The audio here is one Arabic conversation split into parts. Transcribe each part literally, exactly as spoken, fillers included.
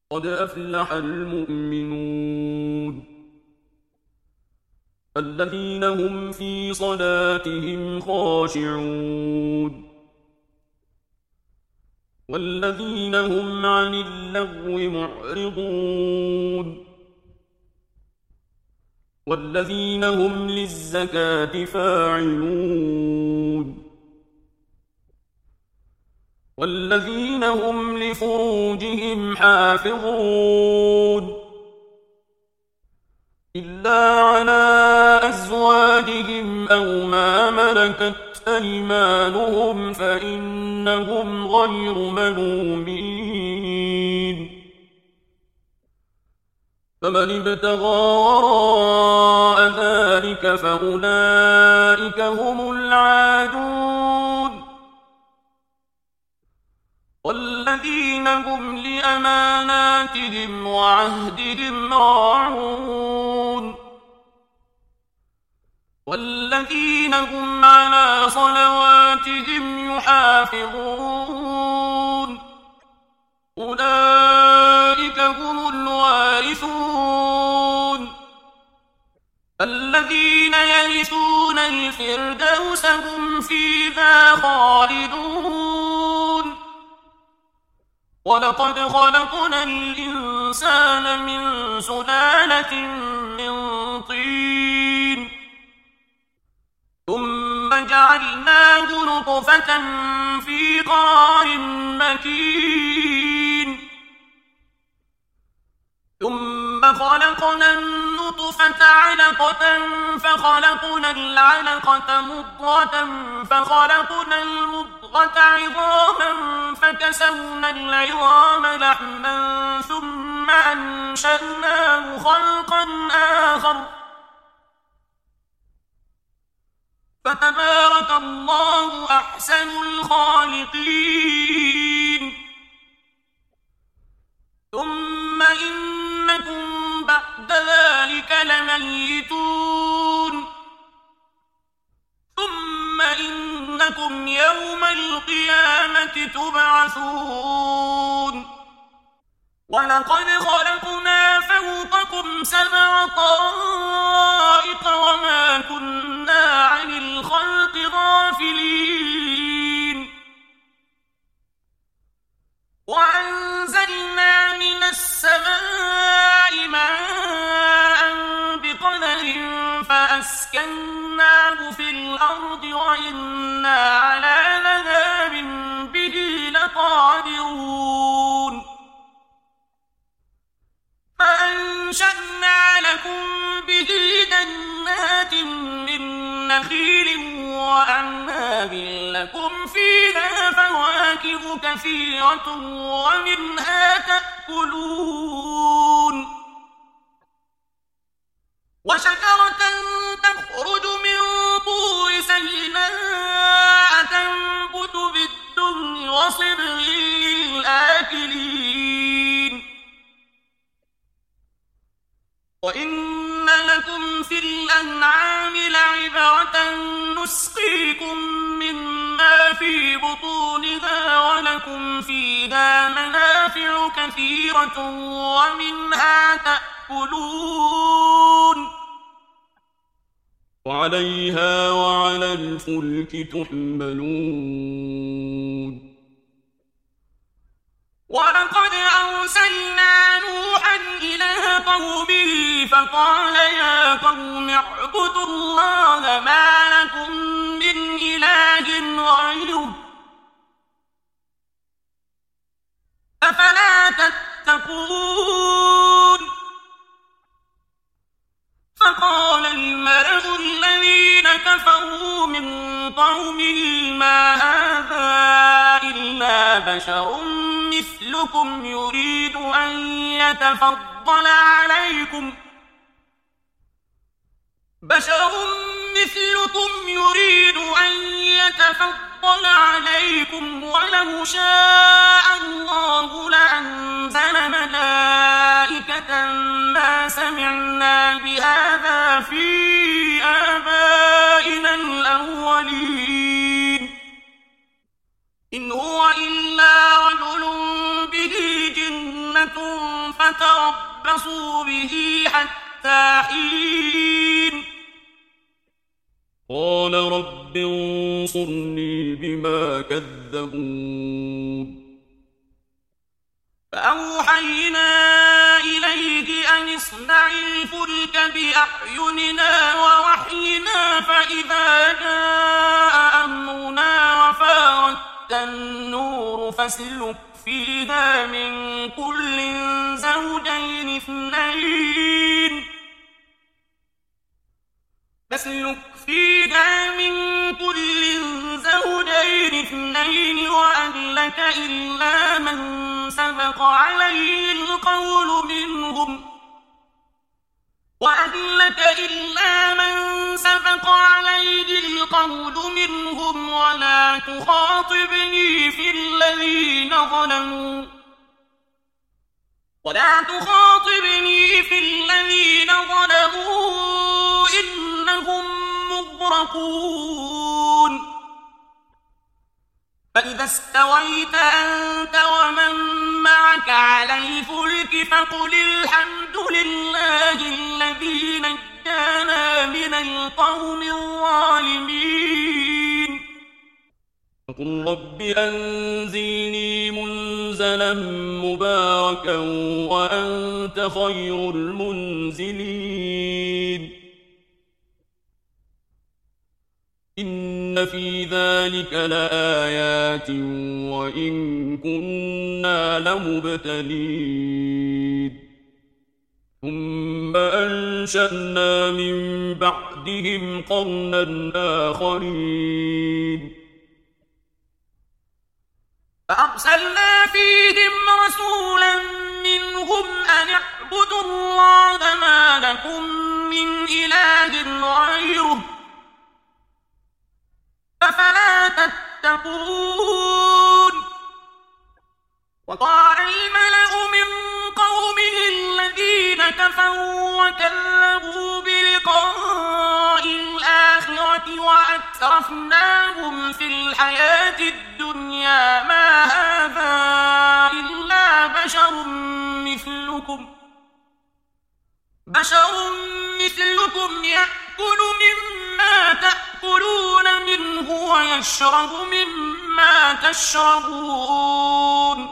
قد أفلح المؤمنون الذين هم في صلاتهم خاشعون والذين هم عن اللغو معرضون والذين هم للزكاة فاعلون والذين هم لفروجهم حافظون إلا على أزواجهم أو ما ملكت أيمانهم فإنهم غير ملومين فمن ابتغى وراء ذلك فأولئك هم العادون والذين هم لأماناتهم وعهدهم راعون والذين هم على صلواتهم يحافظون أولئك هم الوارثون الذين يرثون الفردوس هم فيها خالدون ولقد خلقنا الإنسان من سلالة من طين ثم جعلناه نطفة في قرار مكين ثم خلقنا النطفة علقة فخلقنا العلقة مضغة فخلقنا المضغة عظاما فكسونا العظام لحما ثم أنشأناه خلقا آخر فتبارك الله أحسن الخالقين ثم إنكم بعد ذلك لميتون ثم إنكم يوم القيامة تبعثون ولقد خلقنا فوقكم سبع طرائق وما كنا عن الخلق غافلين وأنزلنا من السماء ماء بقدر فأسكناه في الأرض وإنا على ذهاب به لقادرون فأنشأنا لكم به جنات من نخيل وأعناب لكم فيها فواكه كثيرة ومنها تأكلون وشجرة تخرج من طور سيناء تنبت بالدهن وصبغ للآكلين وإن لكم في الأنعام لعبرة نسقيكم مما في بطونها ولكم فيها منافع كثيرة ومنها تأكلون وعليها وعلى الفلك تحملون ولقد أرسلنا نوحا إلى قومه فقال يا قوم اعبدوا الله ما لكم من إله غيره أفلا تتقون فقال الملأ الذين كفروا من قومه ما هذا إلا بشر مثلكم يريد أن يتفضل عليكم بشر مثلكم يريد أن يتفضل عليكم ولو شاء الله لأنزل ملائكة ما سمعنا بهذا في آبائنا الأولين إن هو إلا رجل به جنة جنة فتربصوا به حتى حين قال رب انصرني بما كذبون فأوحينا إليه أن اصنع الفلك بأعيننا ووحينا فإذا جاء أمرنا وفارت النور فاسلك فيها من كل زوجين اثنين فاسلك فيها من كل زوجين اثنين وأهلك إلا من سبق عليه القول منهم وأهلك إلا من سبق عليه القول منهم ولا تخاطبني في الذين ظلموا ولا تخاطبني في الذين ظلموا إنهم مغرقون فإذا استويت أنت ومن معك على الفلك فقل الحمد لله الذي نجانا من القوم الظالمين فقل رب أنزلني منزلا مباركا وأنت خير المنزلين إن في ذلك لآيات وإن كنا لمبتلين ثم أنشأنا من بعدهم قرنا آخرين فأرسلنا فيهم رسولا منهم أن اعبدوا الله ما لكم من إله غيره أفلا تتقون وقال الملأ من قومه الذين كفروا وكذبوا بلقاء الآخرة وأترفناهم في الحياة الدنيا ما هذا إلا بشر مثلكم بشر مثلكم يأكل مما تأكلون منه ويشرب مما تشربون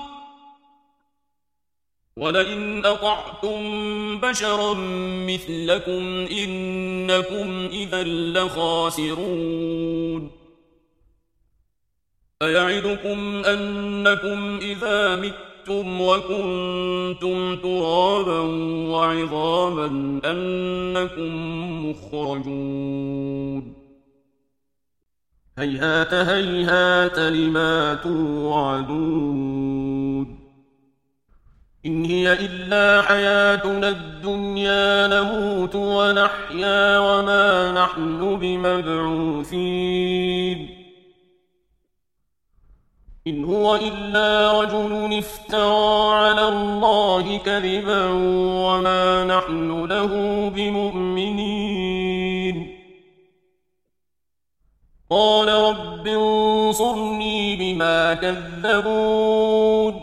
ولئن أطعتم بشرا مثلكم إنكم إذا لخاسرون أيعدكم أنكم إذا متم وكنتم ترابا وعظاما أنكم مخرجون هيهات هيهات لما توعدون إن هي إلا حياتنا الدنيا نموت ونحيا وما نحن بمبعوثين إن هو إلا رجل افترى على الله كذبا وما نحن له بمؤمنين قال رب انصرني بما كذبون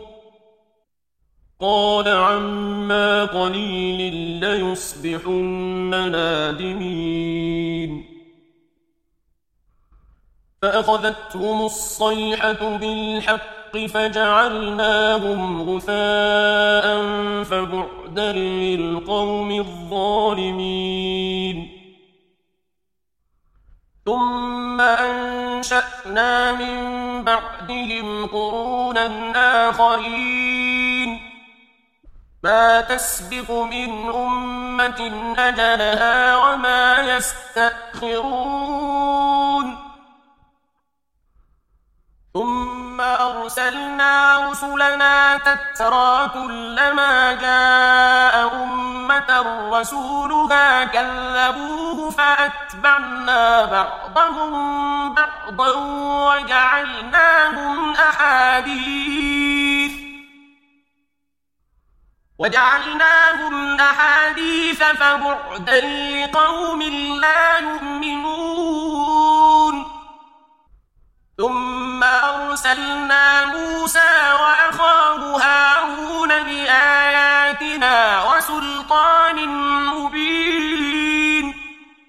قال عما قليل ليصبحن نادمين فأخذتهم الصيحة بالحق فجعلناهم غثاء فبعدا للقوم الظالمين ثم أنشأنا من بعدهم قرونا آخرين ما تسبق من أمة أجلها وما يستأخرون ثم أرسلنا رسلنا تترى كلما جاء أمة رسولها كذبوه فأتبعنا بعضهم بعضا وجعلناهم أحاديث وجعلناهم أحاديث فبعدا لقوم لا يؤمنون ثم أرسلنا موسى وأخاه هارون بآياتنا بيننا وسلطان مبين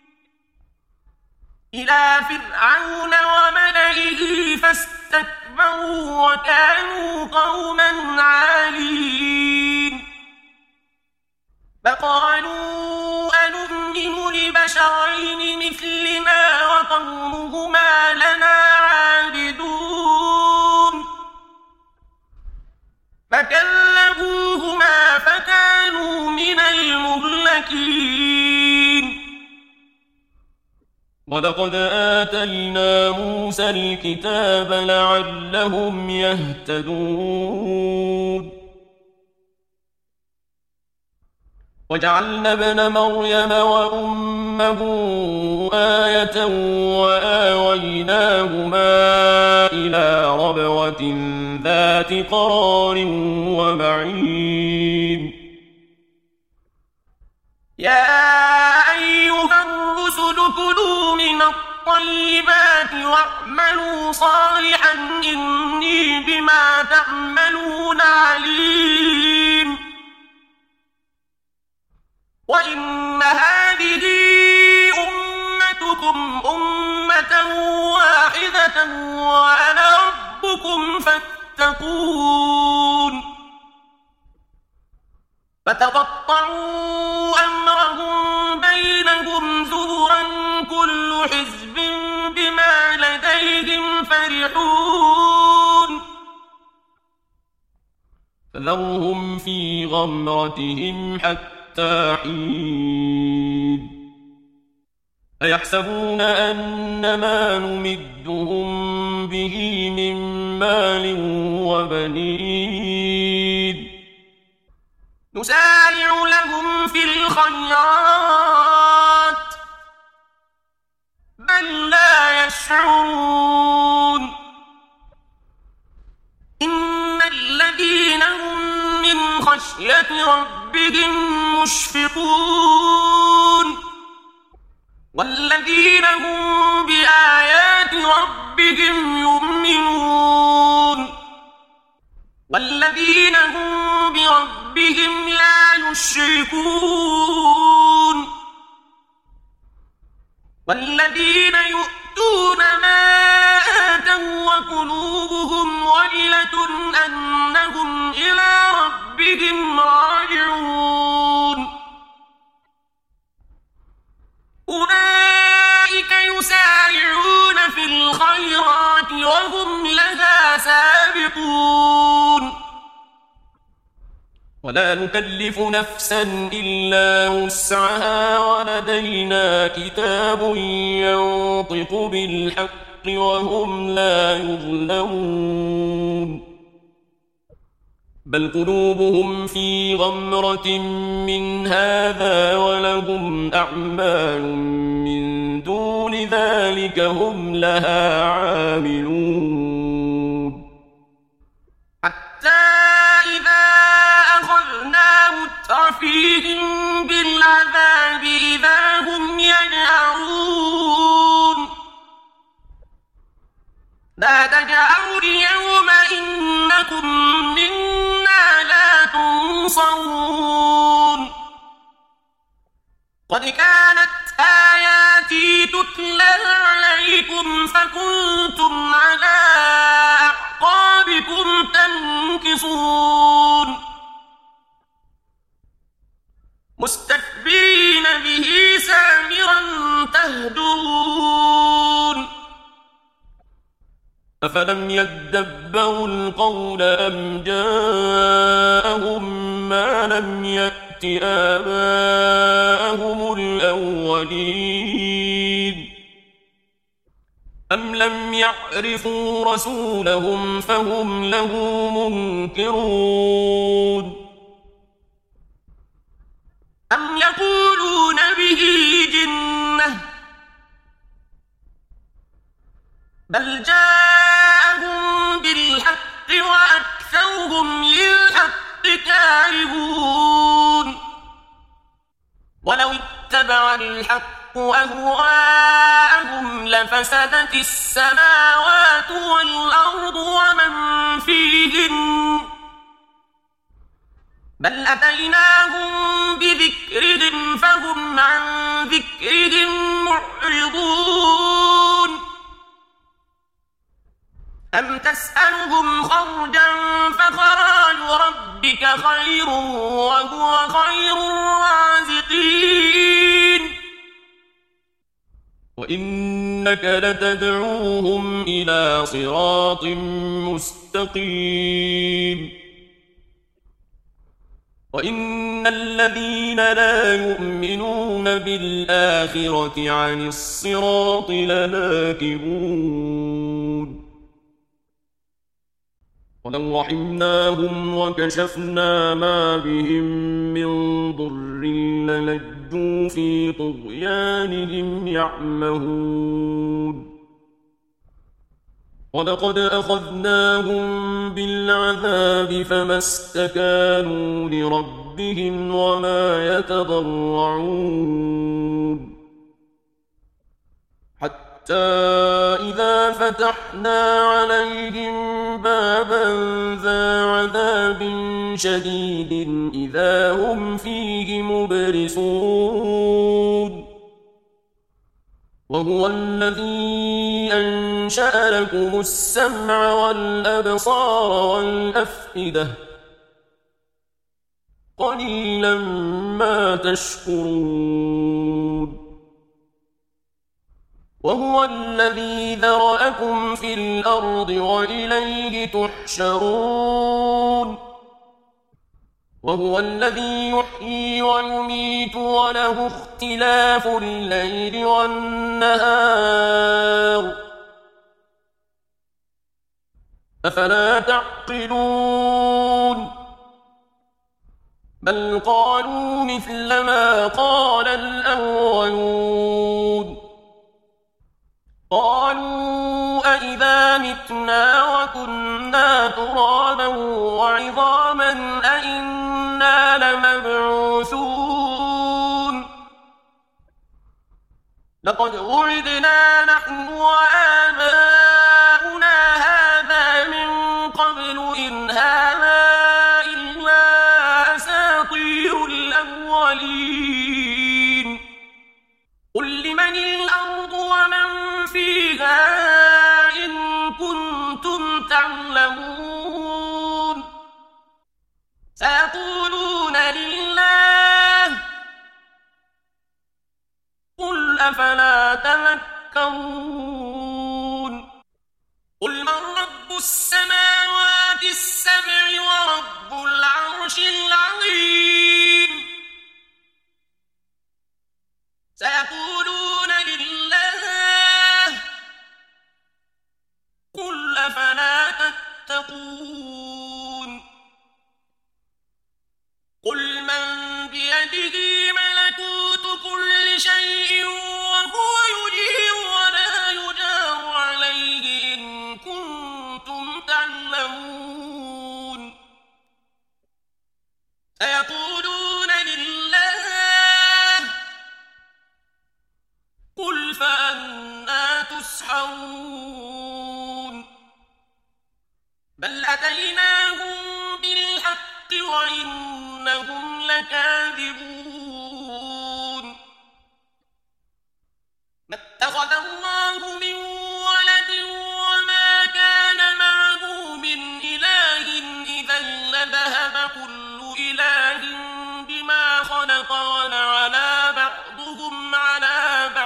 إلى فرعون وملئه فاستكبروا وكانوا قوما عالين فقالوا أنؤمن لبشرين مثلنا وقومهما لنا عابدون فكذبوهما فكانوا من المهلكين ولقد آتينا موسى الكتاب لعلهم يهتدون وجعلنا ابن مريم وأمه آية وآويناهما إلى ربوة ذات قرار ومعين يا أيها الرسل كلوا من الطيبات واعملوا صالحا إني بما تعملون عليم وإن هذه أمتكم أمة واحدة وأنا ربكم فاتقون فتقطعوا أمرهم بينهم زبرا كل حزب بما لديهم فرحون فذرهم في غمرتهم حتى حين أيحسبون أن ما نمدهم به من مال وبنين نسارع لهم في الخيرات بل لا يشعرون إن الذين هم من خشية ربهم مشفقون والذين هم بآيات ربهم يؤمنون والذين هم بربهم لا يشركون والذين يؤتون ما آتوا وقلوبهم وجلة أنهم إلى ربهم راجعون أولئك يسارعون في الخيرات وهم لها سابقون ولا نكلف نفسا إلا وسعها ولدينا كتاب ينطق بالحق وهم لا يظلمون بل قلوبهم في غمرة من هذا ولهم أعمال من دون ذلك هم لها عاملون حتى إذا أخذنا مترفيهم بالعذاب إذا هم يجأرون لا تجأروا اليوم إنكم منا لا تنصرون قد كانت آياتي تتلى عليكم فكنتم على أعقابكم تنكصون مستكبرين به سامرا تهجرون أفلم يدبروا القول أم جاءهم ما لم يأت آباءهم الأولين أم لم يعرفوا رسولهم فهم له منكرون أم يقولون به جنة بل جاءهم بالحق وأكثرهم للحق كارهون ولو اتبع الحق أهواءهم لفسدت السماوات والأرض ومن فيهن بل أتيناهم بذكرهم فهم عن ذكرهم معرضون أم تسألهم خرجا فخراج ربك خير وهو خير الرازقين وإنك لتدعوهم إلى صراط مستقيم وإن الذين لا يؤمنون بالآخرة عن الصراط لناكبون ولو رحمناهم وكشفنا ما بهم من ضر للجوا في طغيانهم يعمهون ولقد أخذناهم بالعذاب فما استكانوا لربهم وما يتضرعون حتى إذا فتحنا عليهم بابا ذا عذاب شديد إذا هم فيه مبلسون وهو الذي أنشأ لكم السمع والأبصار والأفئدة قليلا ما تشكرون وهو الذي ذرأكم في الأرض وإليه تحشرون وهو الذي يحيي ويميت وله اختلاف الليل والنهار أفلا تعقلون بل قالوا مثل ما قال الأولون قالوا أئذا متنا وكنا ترابا وعظاما أئنا لمبعوثون لقد وعدنا نحن وآباؤنا هذا من قبل إن هذا إلا أساطير الأولين قل لمن الأرض ومن فيها إن كنتم تعلمون سيقولون لله قل أفلا تذكرون قل من رب السماوات السبع ورب العرش العظيم سيقولون لله قل أفلا تتقون قل من بيده ملكوت كل شيء وهو يجير ولا يجار عليه إن كنتم تعلمون سيقولون لله قل فأنا تسحرون بل أتيناهم بالحق وإنهم لكاذبون ما اتخذ الله من ولد وما كان معه من إله إذا لذهب كل إله بما خلق ولعلى بعضهم على بعض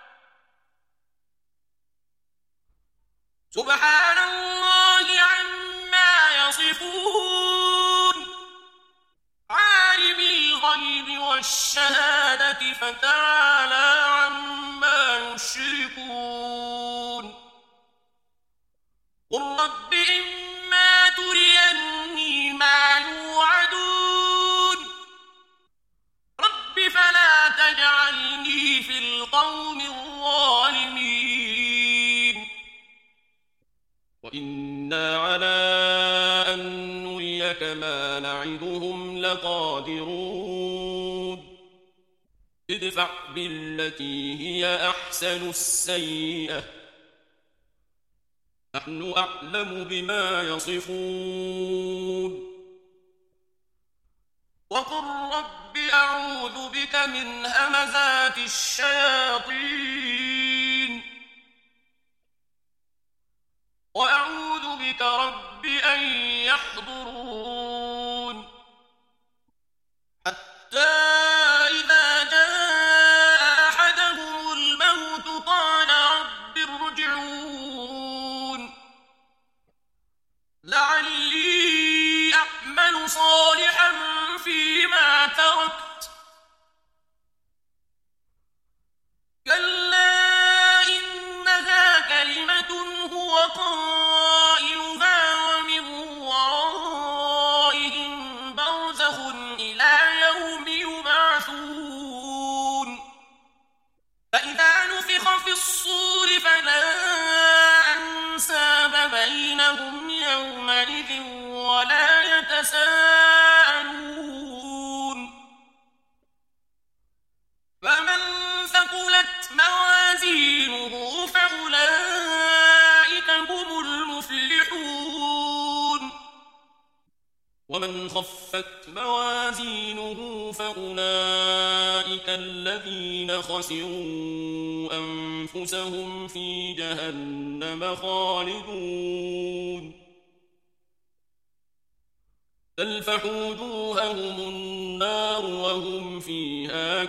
سبحان الله عما يصفون عالم الغيب والشهادة فتعالى عما يشركون قل رب إما تريني ما يوعدون رب فلا تجعلني في القوم الظالمين وإنا على أن نريك ما نعدهم لقادرون ادفع بالتي هي أحسن السيئة نحن أعلم بما يصفون وقل رب أعوذ بك من همزات الشياطين وأعوذ بك رب أن يحضرون حتى إذا جاء أحدهم الموت قال رب ارجعون لعلي أعمل صالحا فيما تركت كلا إنها كلمة هو قائلها ومن ورائهم برزخ إلى يوم يبعثون فإذا نفخ في الصور فلا أنساب بينهم يومئذ ولا يتساءلون فمن ثقلت موازينه فأولئك هم المفلحون ومن خفت موازينه فأولئك الذين خسروا أنفسهم في جهنم خالدون تلفح وجوههم النار وهم فيها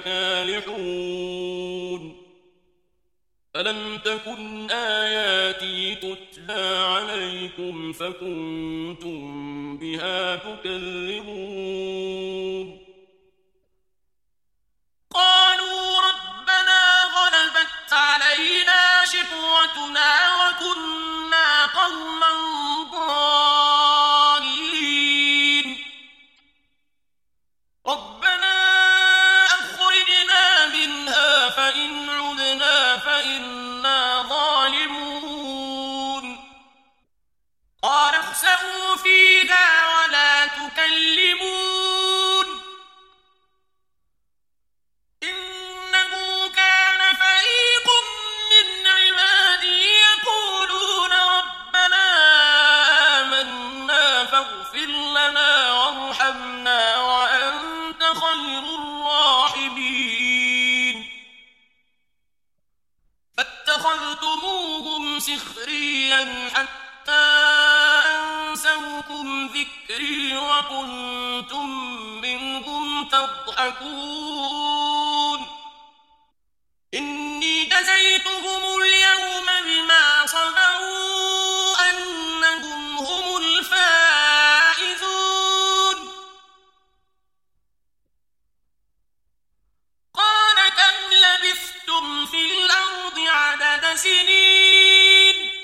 كالحون ألم تكن آياتي تتلى عليكم فكنتم بها تكذبون قالوا ربنا غلبت علينا شقوتنا وكنا قوما ضالين ربنا أخرجنا منها فإن عدنا فإنا ظالمون قال اخسئوا فيها ولا تكلمون إنه كان فريق من عبادي يقولون ربنا آمنا فاغفر لنا وارحمنا وأنت خير الراحمين فاتخذتموهم سخريا حتى أنسوكم ذكري وكنتم منهم تضحكون إني جزيتهم اليوم بما صبروا أنهم هم الفائزون قال كم لبثتم في الأرض عدد سنين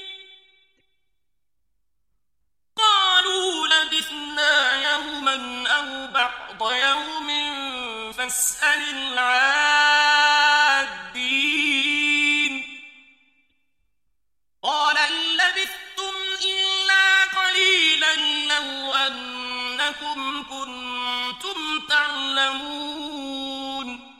قالوا لبثنا يوما أو بعض يوم فاسأل العادين قال إن لبثتم إلا قليلا لو أنكم كنتم تعلمون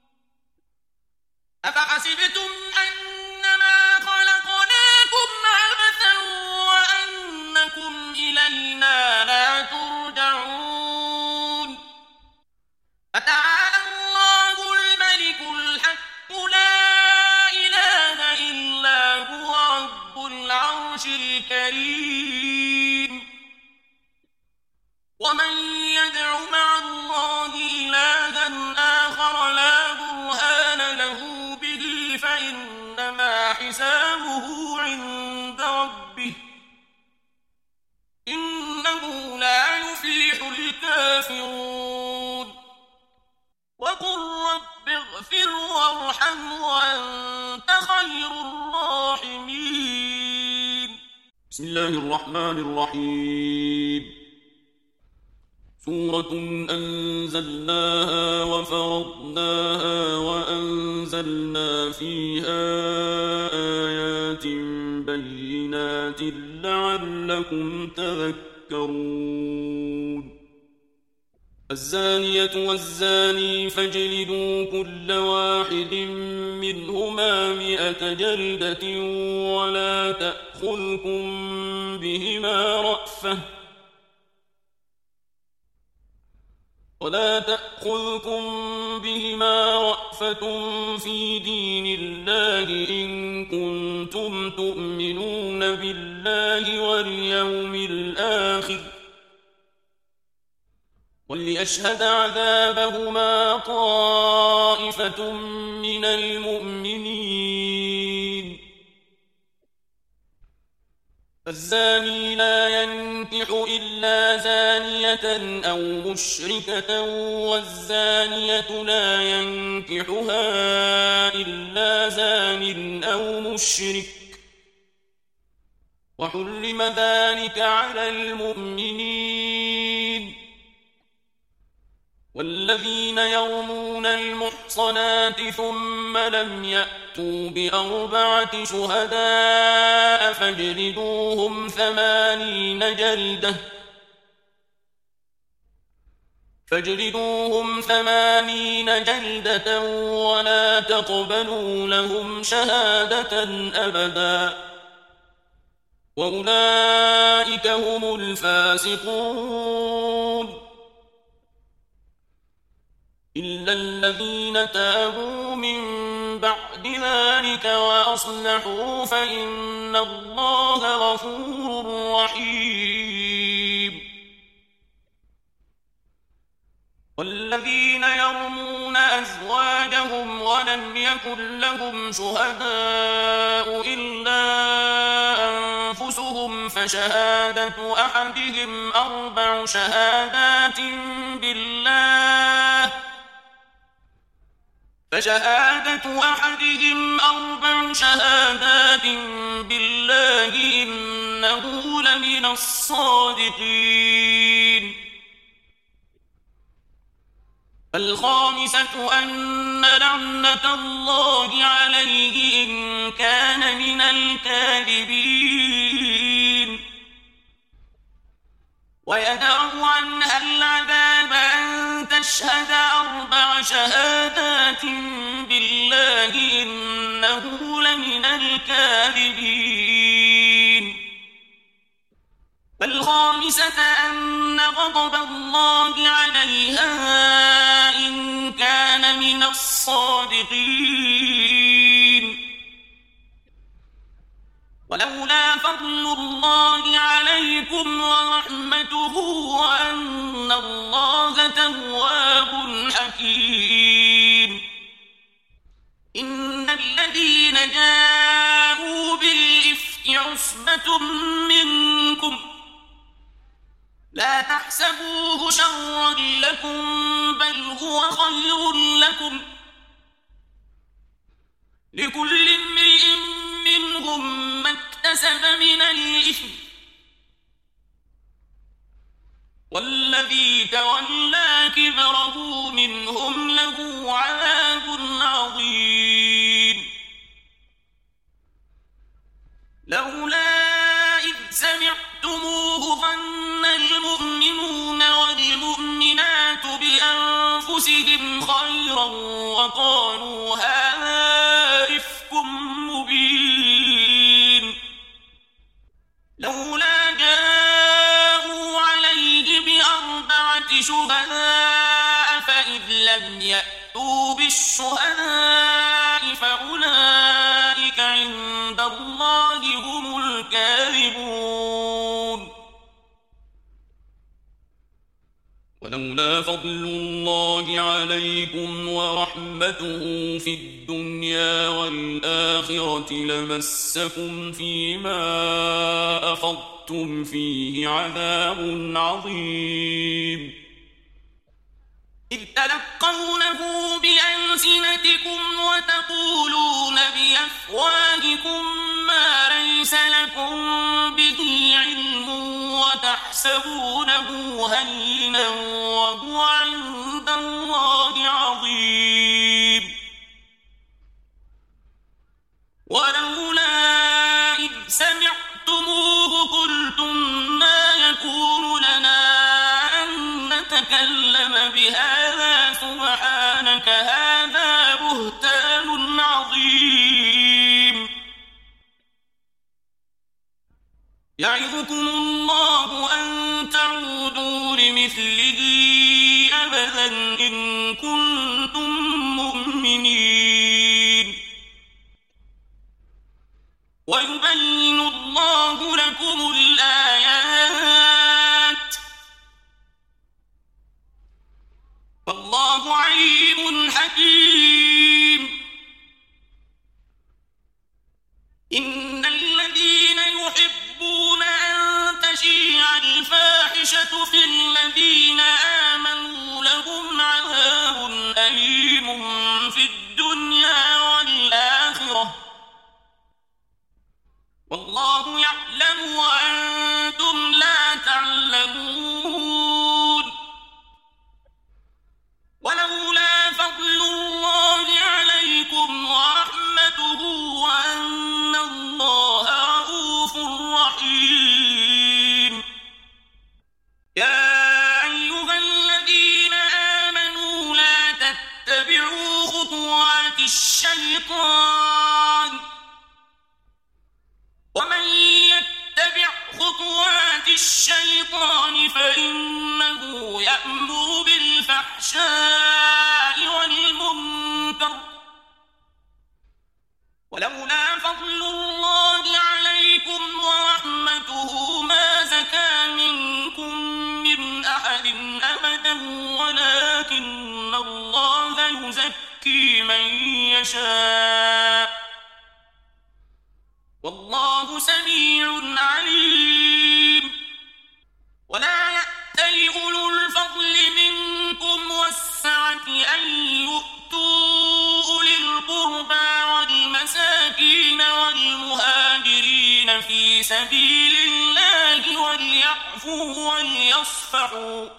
أفحسبتم أنما خلقناكم عبثا وأنكم إلينا لا ترجعون فتعالى الله الملك الحق لا إله إلا هو رب العرش الكريم ومن يدع مع الله إلها آخر لا برهان له به فإنما حسابه عند ربه إنه لا يفلح الكافرون وقل رب اغفر وارحم وأنت خير الراحمين بسم الله الرحمن الرحيم سورة أنزلناها وفرضناها وأنزلنا فيها آيات بينات لعلكم تذكرون الزانية والزاني فاجلدوا كل واحد منهما مئة جلدة ولا تأخذكم بهما رأفة ولا تأخذكم بهما رأفة في دين الله إن كنتم تؤمنون بالله واليوم الآخر وليشهد عذابهما طائفة من المؤمنين فالزاني لا ينكح إلا زانية أو مشركة والزانية لا ينكحها إلا زان أو مشرك وحرم ذلك على المؤمنين والذين يرمون المحصنات ثم لم يأتوا بأربعة شهداء فاجلدوهم ثمانين جلدة فاجلدوهم ثمانين جلدة ولا تقبلوا لهم شهادة أبدا وأولئك هم الفاسقون إلا الذين تابوا من بعد ذلك وأصلحوا فإن الله غفور رحيم والذين يرمون أزواجهم ولم يكن لهم شهداء إلا أنفسهم فشهادة أحدهم أربع شهادات بالله فشهادة أحدهم أربع شهادات بالله إنه لمن الصادقين الخامسة أن لعنة الله عليه إن كان من الكاذبين ويدرأ عنها العذاب أن تشهد أربع شهادات بالله إنه لمن الكاذبين الخامسة أن غضب الله عليها إن كان من الصادقين ولولا فضل الله عليكم ورحمته وأن الله تواب حكيم إن الذين جاءوا بالإفك عصبة منكم لا تحسبوه شرا لكم بل هو خير لكم لكل امرئ منهم ما اكتسب من الإثم والذي تولى كبره منهم له عذاب عظيم لولا إذ سمعتموه ظن المؤمنون والمؤمنات بأنفسهم خيرا وقالوا هذا إفك مبين لولا جاءوا عليه بأربعة شهداء فإذ لم يأتوا بالشهداء فأولئك عند الله هم الكاذبون ولولا فضل الله عليكم ورحمته في الدنيا والآخرة لمسكم فيما أفضتم فيه عذاب عظيم إذ تلقونه بألسنتكم وتقولون بأفواهكم ما ليس لكم به علم وتحسبونه هينا وهو عند الله عظيم ولولا إذ سمعتموه قلتم ما يكون لنا أن نتكلم بهذا سبحانك هذا بهتان عظيم يعظكم الله أن تعودوا لمثله أبدا إن كنتم مؤمنين ويبين الله لكم الآيات والله عليم حكيم. إن الذين يحبون أن تشيع الفاحشة في الذين آمنوا لهم عذاب أليم في الدنيا والآخرة والله يعلم وأنتم لا تعلمون. ولولا فضل الله عليكم ورحمته وأن الله رؤوف رحيم. يا أيها الذين آمنوا لا تتبعوا خطوات الشيطان ومن يتبع خطوات الشيطان فإنه يأمر بالفحشاء والمنكر ولولا فضل الله عليكم ورحمته ما زكى منكم من أحد أبدا ولكن الله يزكي من يشاء والله سميع عليم. ولا يأتل أولو الفضل منكم والسعة أن يؤتوا أولي القربى والمساكين والمهاجرين في سبيل الله وليعفوا وليصفحوا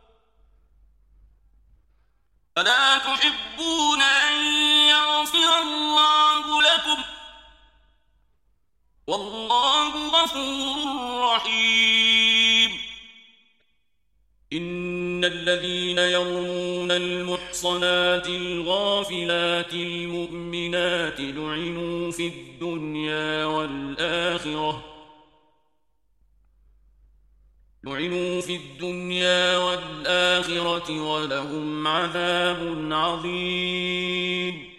ألا تحبون أن يغفر الله لكم والله غفور رحيم. إن الذين يرمون المحصنات الغافلات المؤمنات لعنوا في الدنيا والآخرة لعنوا في الدنيا والآخرة ولهم عذاب عظيم.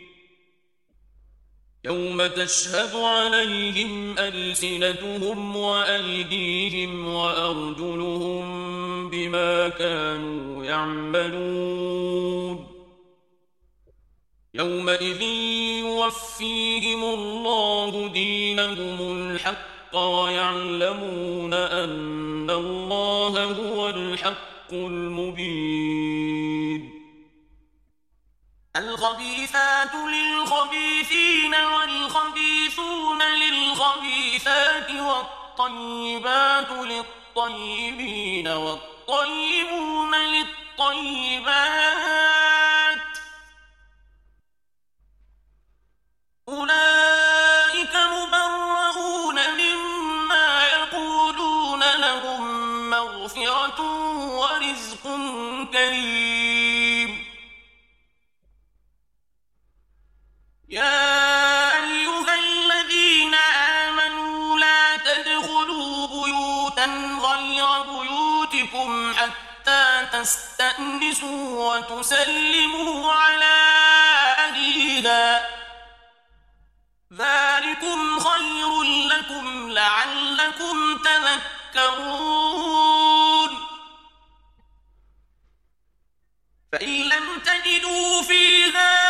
يوم تشهد عليهم ألسنتهم وأيديهم وأرجلهم بما كانوا يعملون يومئذ يوفيهم الله دينهم الحق ويعلمون أن الله هو الحق المبين. الخبيثات للخبيثين والخبيثون للخبيثات والطيبات للطيبين والطيبون للطيبات أولئك مبرؤون مما يقولون لهم مغفرة ورزق كريم. يا أيها الذين آمنوا لا تدخلوا بيوتا غير بيوتكم حتى تستأنسوا وتسلموا على أهلها ذلكم خير لكم لعلكم تذكرون. فإن لم تجدوا فيها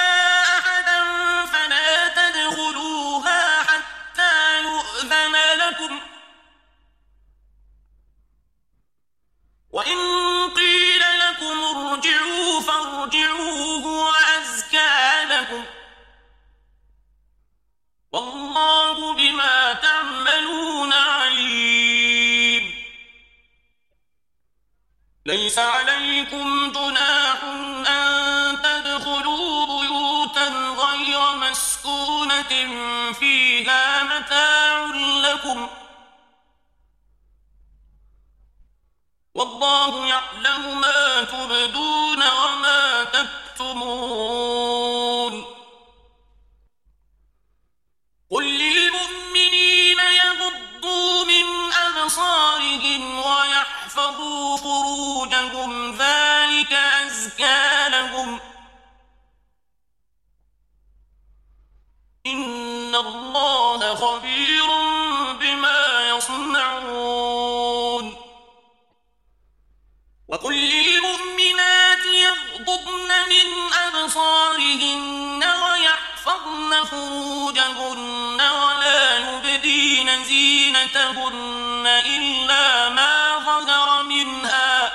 وإن قيل لكم ارجعوا فارجعوا هو أزكى لكم والله بما تعملون عليم. ليس عليكم جناح أن تدخلوا بيوتا غير مسكونة فيها متاع لكم والله يعلم ما تبدون وما تكتمون. قل للمؤمنين يغضوا من أبصارهم ويحفظوا فروجهم ذلك أزكى إن الله خبير بما يصنعون وقل للمؤمنات يغضضن من أبصارهن ويحفظن فروجهن ولا يبدين زينتهن إلا ما ظهر منها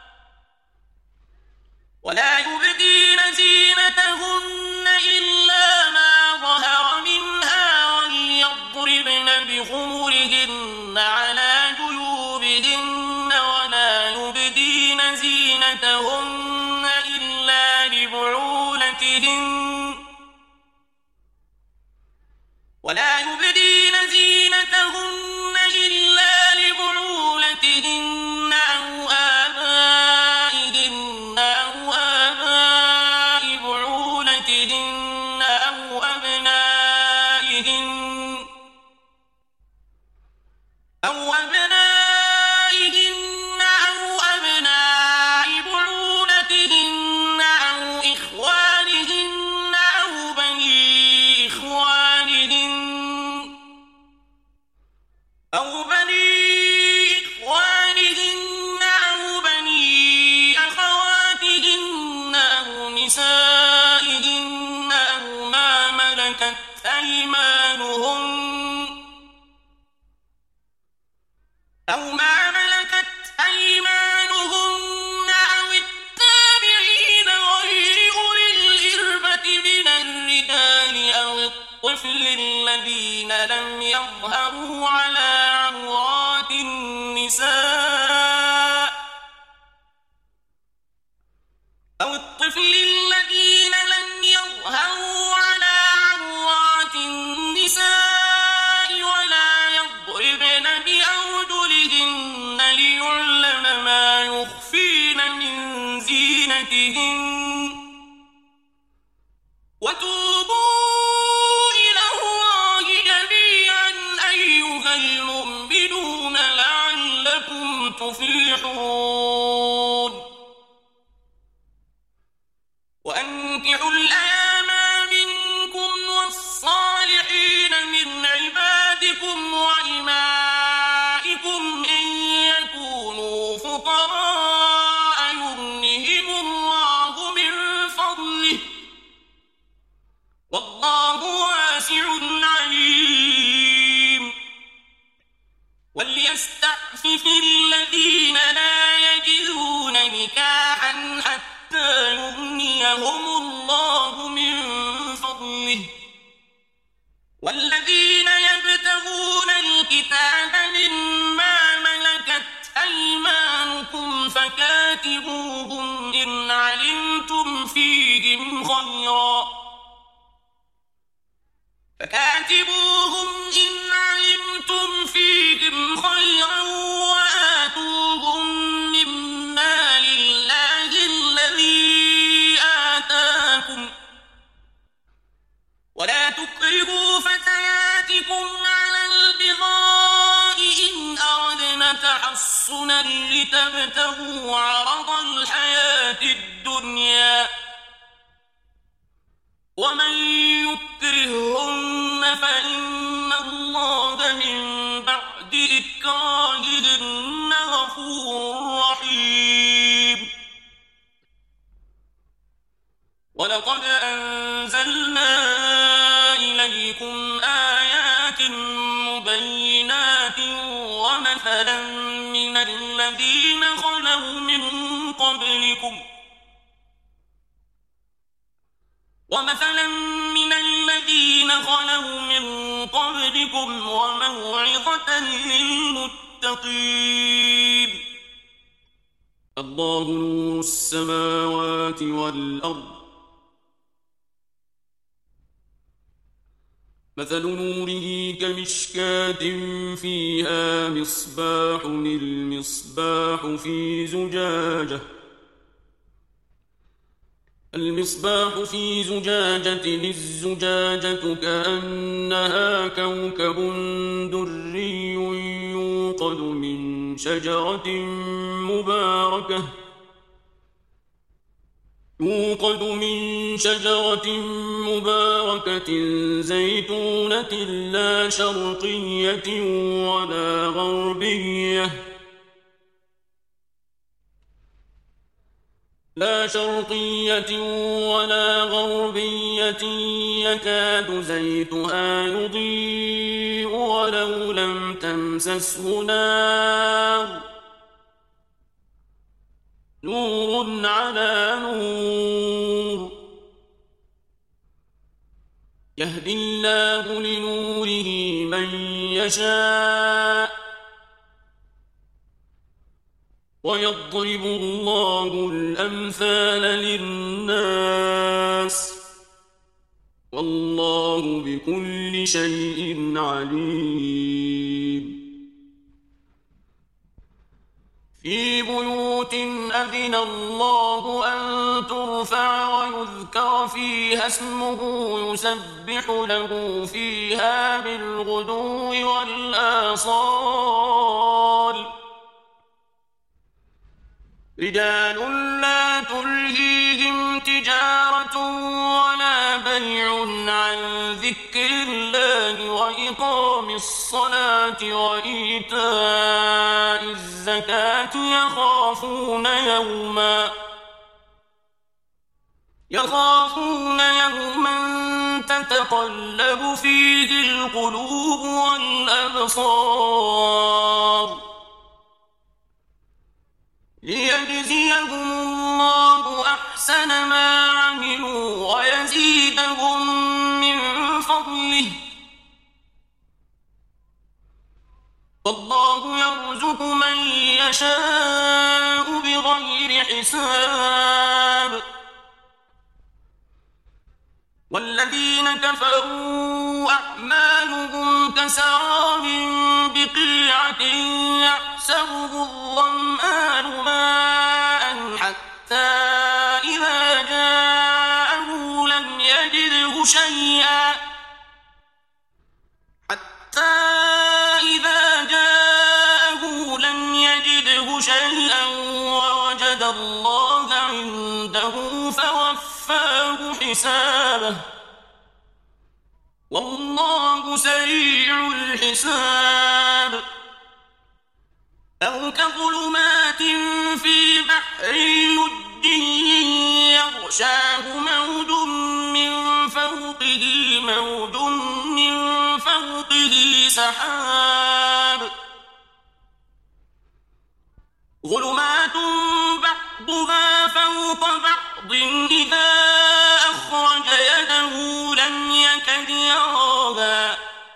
ولا يبدين زينتهن إلا ما ظهر منها وليضربن بخمرهن على جيوبهن ولا يبدين زينتهن إلا لبعولتهن ولا يبدين زينتهن إلا لبعولتهن أو آبائهن أو آباء بعولتهن أو أبنائهن أو أبنائهن أو أبناء بعولتهن أو إخوانهن أو بني إخوانهن أو بني إخوانهن أو بني أخواتهن أو نسائهن أو ما ملكت أيمانهن أو ما ملكت أيمانهن أو التابعين غير أولي الإربة من الرجال أو الطفل الذين لم يظهروا على عورات النساء أو الطفل الذين لم يظهروا على عورات النساء ولا يضربن بأرجلهن ليعلم ما يخفين من زينتهن وتوبوا إلى الله جميعا أيها المؤمنون لعلكم تفلحون وأنكحوا الأيام منكم والصالحين من عبادكم وإمائكم إن يكونوا فقراء يغنهم الله من فضله والله واسع عليم وليستعفف الذين لا يجدون نكاحا حتى يغنيهم الله من فضله والذين يبتغون الكتاب مما ملكت أيمانكم فكاتبوهم إن علمتم فيهم خيرا فكاتبوهم إن علمتم فيهم خيرا وآتوهم مما لله الذي آتاكم ولا تكرهوا فتياتكم على البغاء إن أردنا تحصنا لتبتغوا عرض الحياة الدنيا ومن يكرهن فإن الله من بعد إكراههن غفور رحيم ولقد أنزلنا إليكم آيات مبينات ومثلا من الذين خلوا من قبلكم ومثلا من الذين خلوا من قبلكم وموعظة للمتقين الله نور السماوات والأرض مثل نوره كمشكاة فيها مصباح المصباح في زجاجة المصباح في زجاجة الزجاجة كأنها كوكب دري يوقد من شجرة مباركة يوقد من شجرة مباركة زيتونة لا شرقية ولا غربية لا شرقية ولا غربية يكاد زيتها يضيء ولو لم تمسسه نار نور على نور يهدي الله لنوره من يشاء ويضرب الله الأمثال للناس والله بكل شيء عليم في بيوت أذن الله أن ترفع ويذكر فيها اسمه يسبح له فيها بالغدو والآصال رجال لا تلهيهم تجارة ولا بيع عن ذكر الله وإقام الصلاة وإيتاء الزكاة يخافون يوما يخافون يوما تتقلب فيه القلوب والأبصار ليجزيهم الله أحسن ما عملوا ويزيدهم من فضله والله يرزق من يشاء بغير حساب والذين كفروا أعمالهم كسراب بقيعة يحسبه الظمآن ماء حتى إذا جاءه لم يجده شيئا حتى إذا جاءه لم يجده شيئا ووجد الله عنده فوفاه حسابه والله سريع الحساب أو كظلمات في بحر لجي يغشاه موج من فوقه موج من فوقه سحاب ظلمات بعضها فوق بعض إذا أخرج يده لم يكد يراها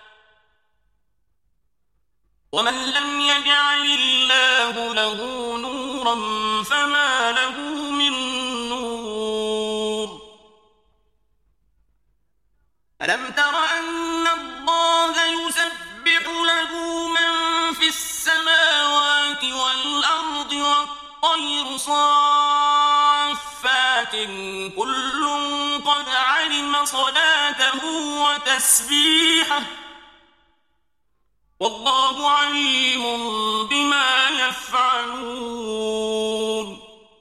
ومن لم يجعل الله له نورا فما له من نور ألم تر أن الله يسبح له من في السماوات والأرض والطير صافات كل قد علم صلاته وتسبيحه والله عليم بما يفعلون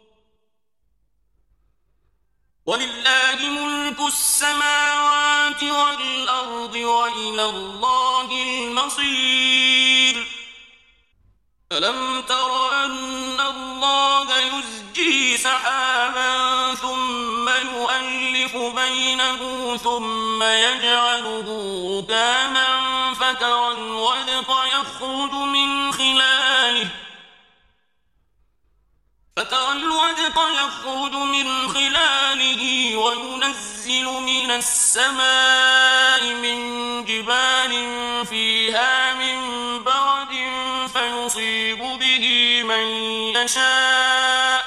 ولله ملك السماوات والأرض وإلى الله المصير ألم تر أن الله يزجي سحابا ثم يؤلف بينه ثم يجعله ركاما فترى الودق يخرج من خلاله فترى الودق يخرج من خلاله وينزل من السماء من جبال فيها من برد فيصيب به من يشاء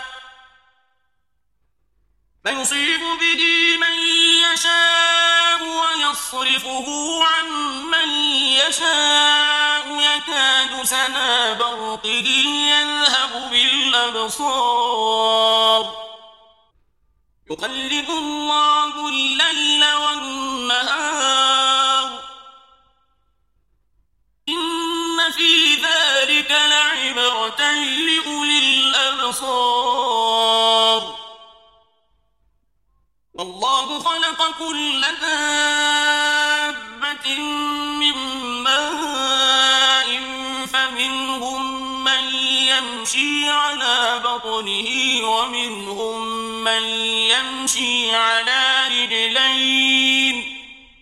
فيصيب به من يشاء ويصرفه عن من يشاء يكاد سنا برقه يذهب بالأبصار يقلب الله الليل والنهار إن في ذلك لعبرة لأولي الأبصار والله خلق كل دابة من ماء فمنهم من يمشي على بطنه ومنهم من يمشي على رجلين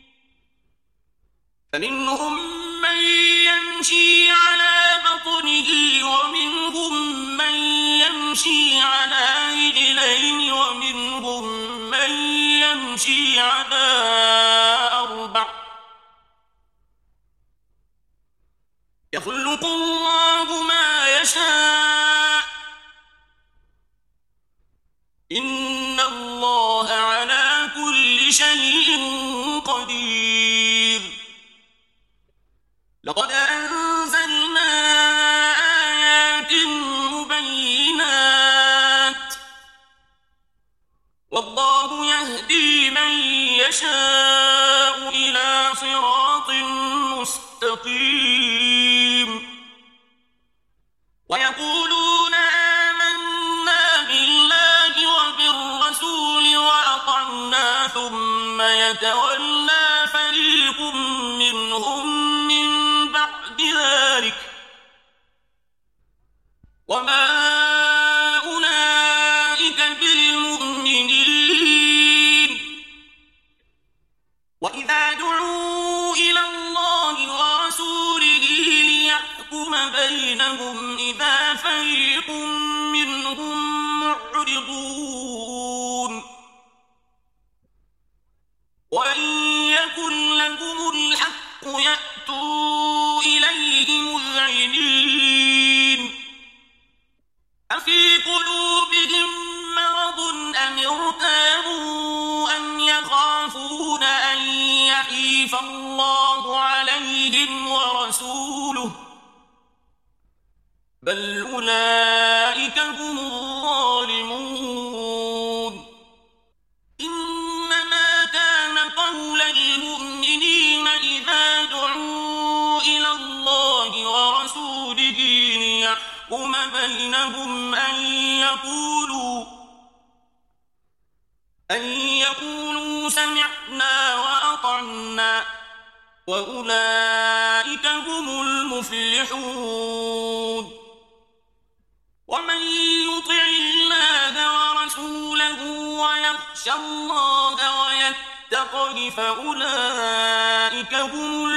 فمنهم من يمشي على بطنه ومنهم من يمشي على رجلين ومنهم من يمشي على أربع يخلق الله ما يشاء إن الله على كل شيء قدير لقد أنزلنا آيات مبينات والله يهدي من يشاء إلى صراط مستقيم ويقولون آمنا بالله وبالرسول وأطعنا ثم يتولى فريق منهم من بعد ذلك وما أولئك بالمؤمنين وإذا دعوا إلى الله ورسوله ليحكم بينهم إذا فريق منهم معرضون وإن يكن لهم الحق يأتوا إليه مذعنين أفي قلوبهم مرض أم ارتابوا أم يخافون أن يحيف الله عليهم ورسوله بل أولئك هم الظالمون إنما كان قول المؤمنين إذا دعوا إلى الله ورسوله ليحكم بينهم أن يقولوا أن يقولوا سمعنا وأطعنا وأولئك هم المفلحون ومن يطع الله ورسوله ويخشى الله ويتقه فأولئك هم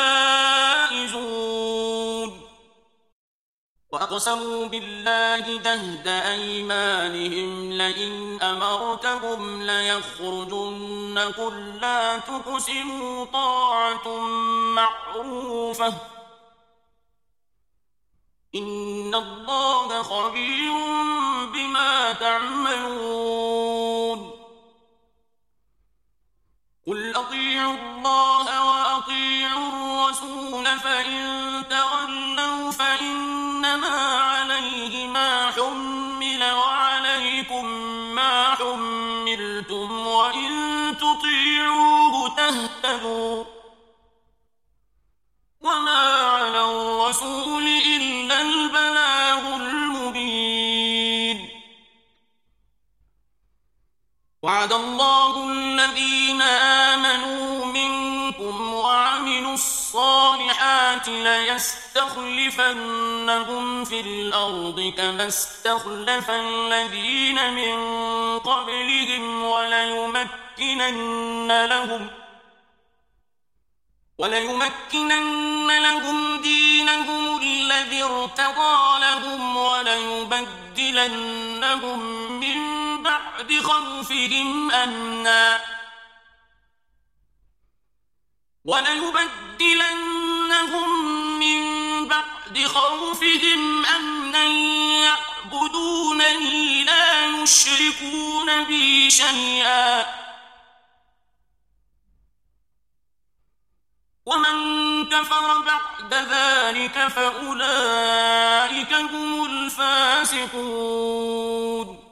الفائزون وأقسموا بالله جهد أيمانهم لئن أمرتهم ليخرجن قل لا تقسموا طاعة معروفة إن الله خبير بما تعملون قل أطيعوا الله وأطيعوا الرسول فإن تولوا فإنما عليه ما حمل وعليكم ما حملتم وإن تطيعوه تهتدوا وما على الرسول إلا البلاغ المبين وعد الله الذين آمنوا منكم وعملوا الصالحات ليستخلفنهم في الأرض كما استخلف الذين من قبلهم وليمكنن لهم وليمكنن لهم دينهم الذي ارتضى لهم وليبدلنهم من بعد خوفهم أمنا وليبدلنهم من بعد خوفهم أمنا يعبدونني لا يشركون بي شيئا ومن كفر بعد ذلك فأولئك هم الفاسقون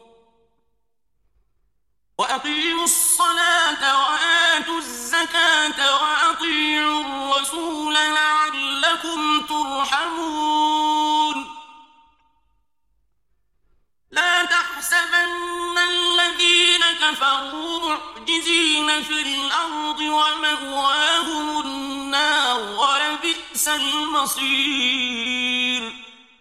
وأقيموا الصلاة وآتوا الزكاة وأطيعوا الرسول لعلكم ترحمون لا تحسبن الذين كفروا معجزين في الأرض ومأواهم النار ولبئس المصير.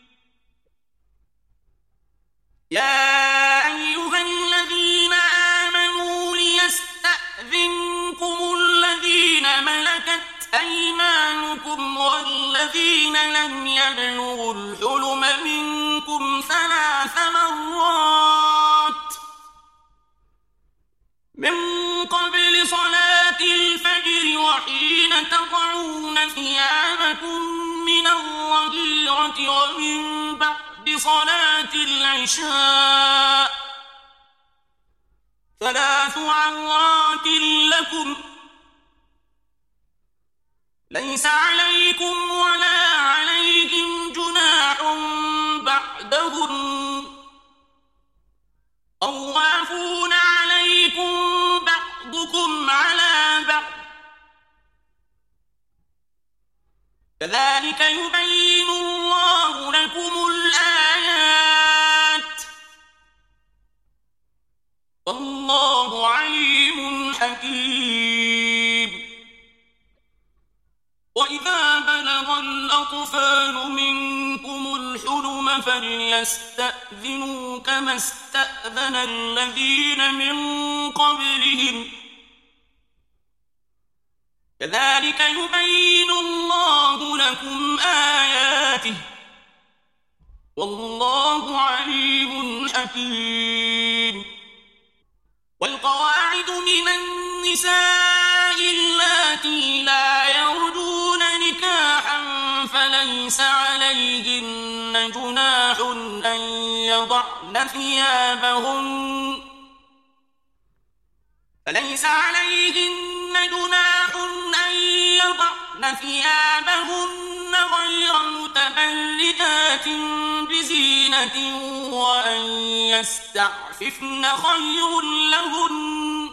يا أيها الذين آمنوا ليستأذنكم الذين ملكت أيمانكم والذين لم يبلغوا الحلم منكم ثلاث مرات من قبل صلاة الفجر وحين تضعون ثيابكم من الظهيرة ومن بعد صلاة العشاء ثلاث عورات لكم ليس عليكم ولا عليهم جناح بعدهم طوافون عليكم بعضكم على بعض كذلك يبين الله لكم الآيات والله عليم حكيم. وإذا بلغ الأطفال منكم الحلم فليستأذنوا كما استأذن الذين من قبلهم كذلك يبين الله لكم آياته والله عليم حكيم. والقواعد من النساء اللاتي لا يرجون نكاحا فليس عليهن جناح أن يضعن ثيابهن فليس عليهن جناح أن يضعن ثيابهن غير متبرجات بزينة وأن يستعففن خير لهن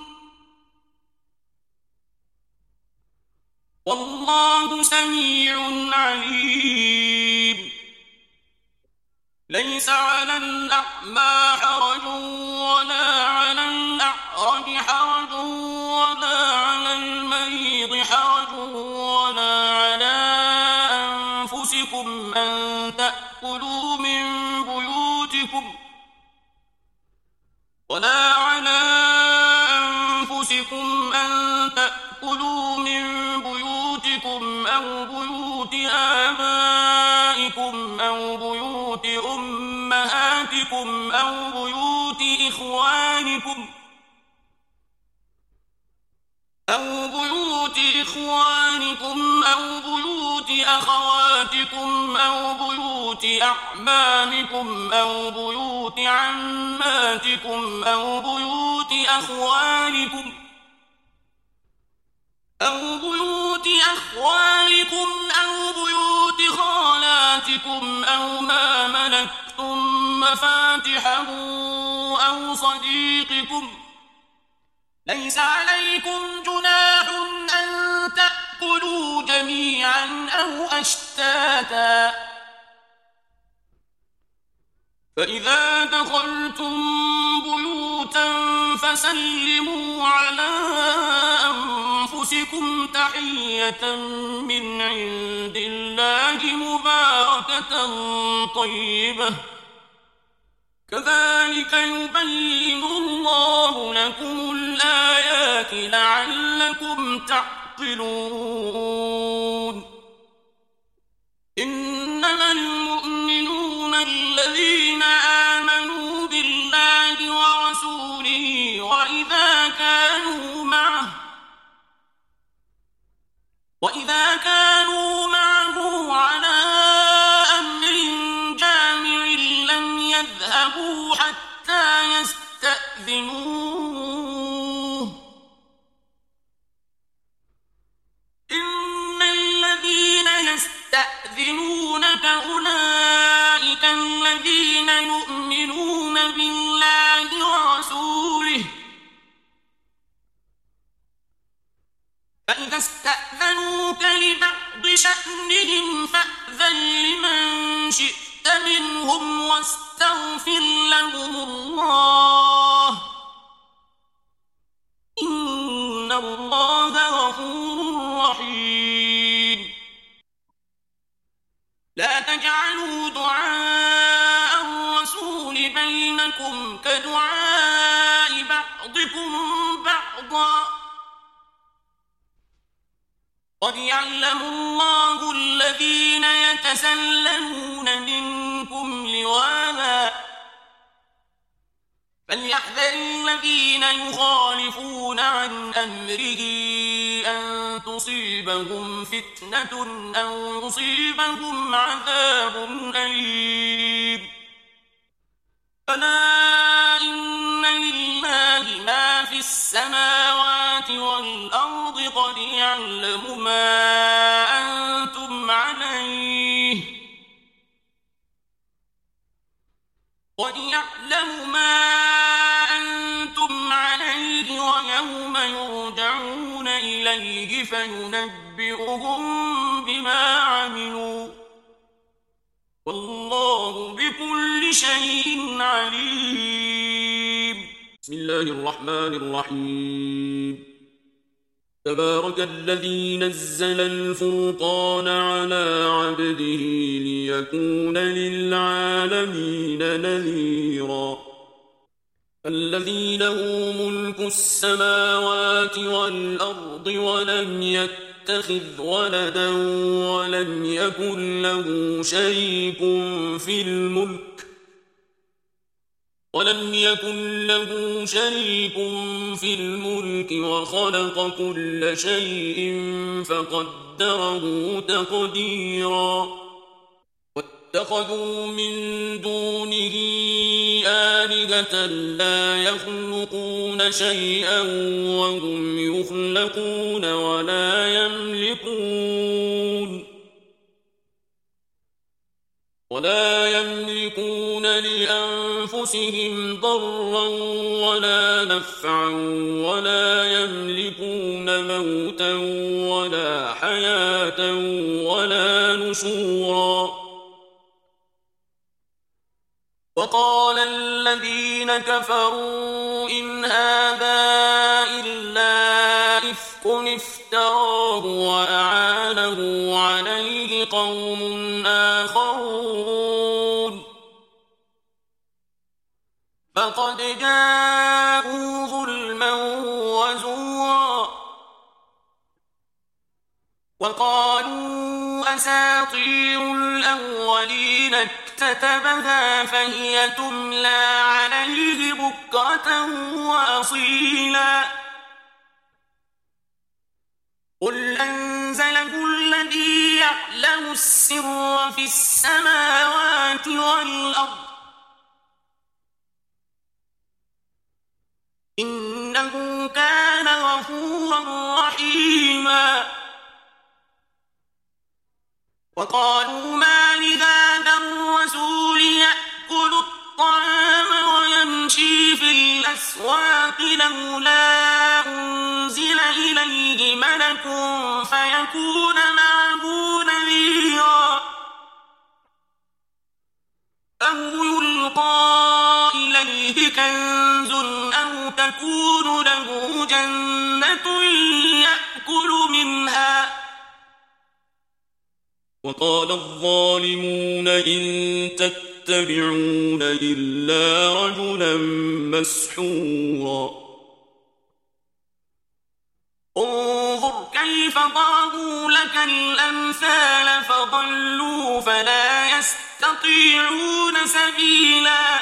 والله سميع عليم. ليس على الأعمى حرج ولا على الأعرج حرج ولا على المريض حرج ولا على أنفسكم أن تأكلوا من بيوتكم ولا على أنفسكم أن تأكلوا من بيوتكم أو بيوت آبائكم أو بيوت أمهاتكم أو بيوت إخوانكم أو بيوت إخوانكم أو بيوت أخواتكم أو بيوت أعمامكم أو بيوت عماتكم أو بيوت أخوالكم أو بيوت أخوالكم أو بيوت خالاتكم أو ما ملكتم مفاتحه أو صديقكم ليس عليكم جناح أن تأكلوا جميعا أو أشتاتا فإذا دخلتم بيوتا فسلموا على أنفسكم تحية من عند الله مباركة طيبة كذلك يبين الله لكم الآيات لعلكم تعقلون. إنما المؤمنون الذين آمنوا بالله ورسوله وإذا كانوا معه وإذا كانوا معه على أمر جامع لم يذهبوا حتى يستأذنوه إن الذين يستأذنونك أولئك الذين يؤمنون بالله ورسوله فإذا استأذنوك لبعض شأنهم فأذن لمن شئت منهم واستغفر لهم الله الله غفور رحيم. لا تجعلوا دعاء الرسول بينكم كدعاء بعضكم بعضا قد يعلم الله الذين يتسللون منكم لواذا فليحذر الذين يخالفون عن أمره أن تصيبهم فتنة أو يصيبهم عذاب أليم. ألا إن لله ما في السماوات والأرض قد يعلم ما أنتم عليه قد يعلم ما أنتم عليه ويوم يرجعون إليه فينبئهم بما عملوا والله بكل شيء عليم. بسم الله الرحمن الرحيم. تبارك الذي نزل الفرقان على عبده ليكون للعالمين نذيرا. الذي له ملك السماوات والأرض ولم يتخذ ولدا ولم يكن له شريك في الملك ولم يكن له شريك في الملك وخلق كل شيء فقدره تقديرا. واتخذوا من دونه آلهة لا يخلقون شيئا وهم يخلقون ولا يملكون ولا يملكون لأنفسهم ضرا ولا نفعا ولا يملكون موتا ولا حياة ولا نشورا. وقال الذين كفروا إن هذا إلا إفك افتراه وأعانه عليه قوم آخرون فقد جاءوا ظلما وزورا. وقالوا أساطير الأولين اكتتبها فهي تملى عليه بكرة وأصيلا. قل أنزله الذي يعلم السر في السماوات والأرض إنه كان غفورا رحيما. وقالوا ما لهذا الرسول يأكل الطعام ويمشي في الأسواق لولا أنزل إليه ملك فيكون معه نذيرا أو يلقى إليه كنز أو تكون له جنة يأكل منها. وقال الظالمون إن تتبعون إلا رجلا مسحورا. انظر كيف ضربوا لك الأمثال فضلوا فلا يستطيعون سبيلا.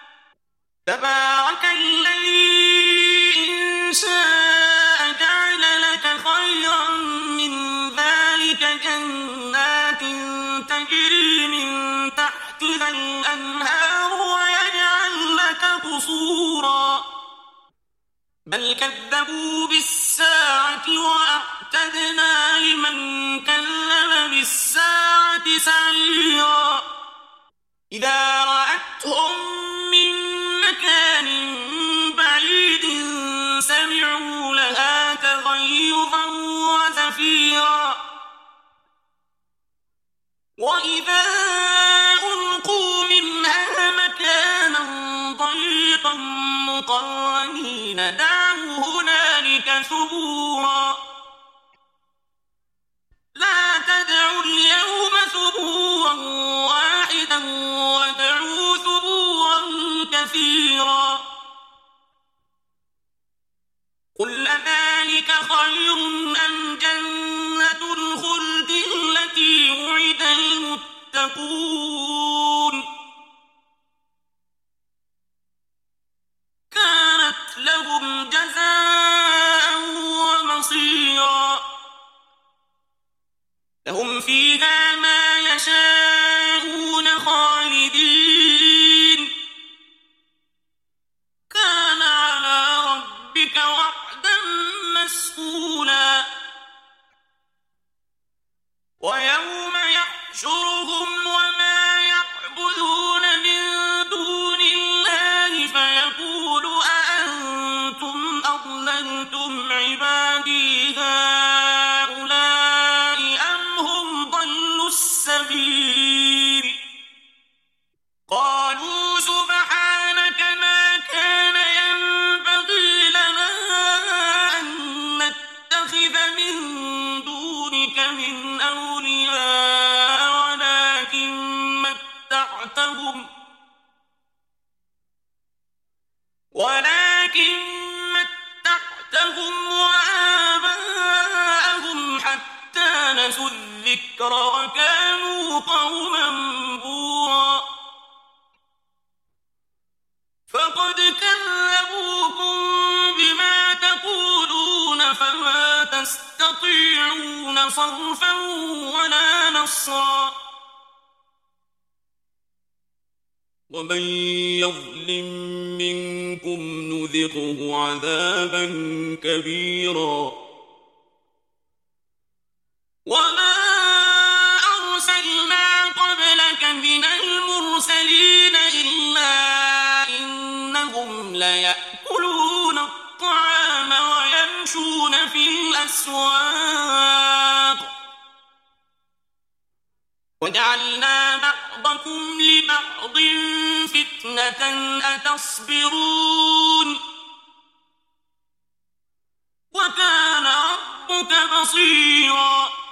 تبارك الذي إن شاء جعل لك خيرا من ذلك جنات تجري من تحتها الأنهار ويجعل لك قصورا بل كذبوا بالساعة وأعتدنا لمن كذب بالساعة سعيرا. إذا رأتهم من مكان بعيد سمعوا لها تغيظا وزفيرا وإذا ألقوا منها مكانا ضيقا مقرنين دعوا هنالك ذلك ثبورا لا تدعوا اليوم ثبورا واحدا وادعوا ثبورا كثيرا قل أذلك خير أم جنة الخلد التي وعد المتقون كانت لهم جزاء ومصيرا لهم فيها ما يشاءون خالدين كان على ربك وعدا مسئولا ويوم يحشرهم وما يعبدون من دون الله فيقول أأنتم أضللتم عبادي هؤلاء أم هم ضلوا السبيل قالوا سبحانك ما كان ينبغي لنا أن نتخذ من دونك من أولياء ولكن متعتهم ولكن متعتهم وآباءهم حتى نسوا الذكر وكانوا قوما بورا فقد كذبوكم بما تقولون فما تستطيعون صرفا ولا نصرا ومن يظلم منكم نذقه عذابا كبيرا وما أرسلنا قبلك من المرسلين إلا إنهم ليأكلون الطعام ويمشون في الأسواق وجعلنا بعضكم لبعض فتنة أتصبرون وكان ربك بصيرا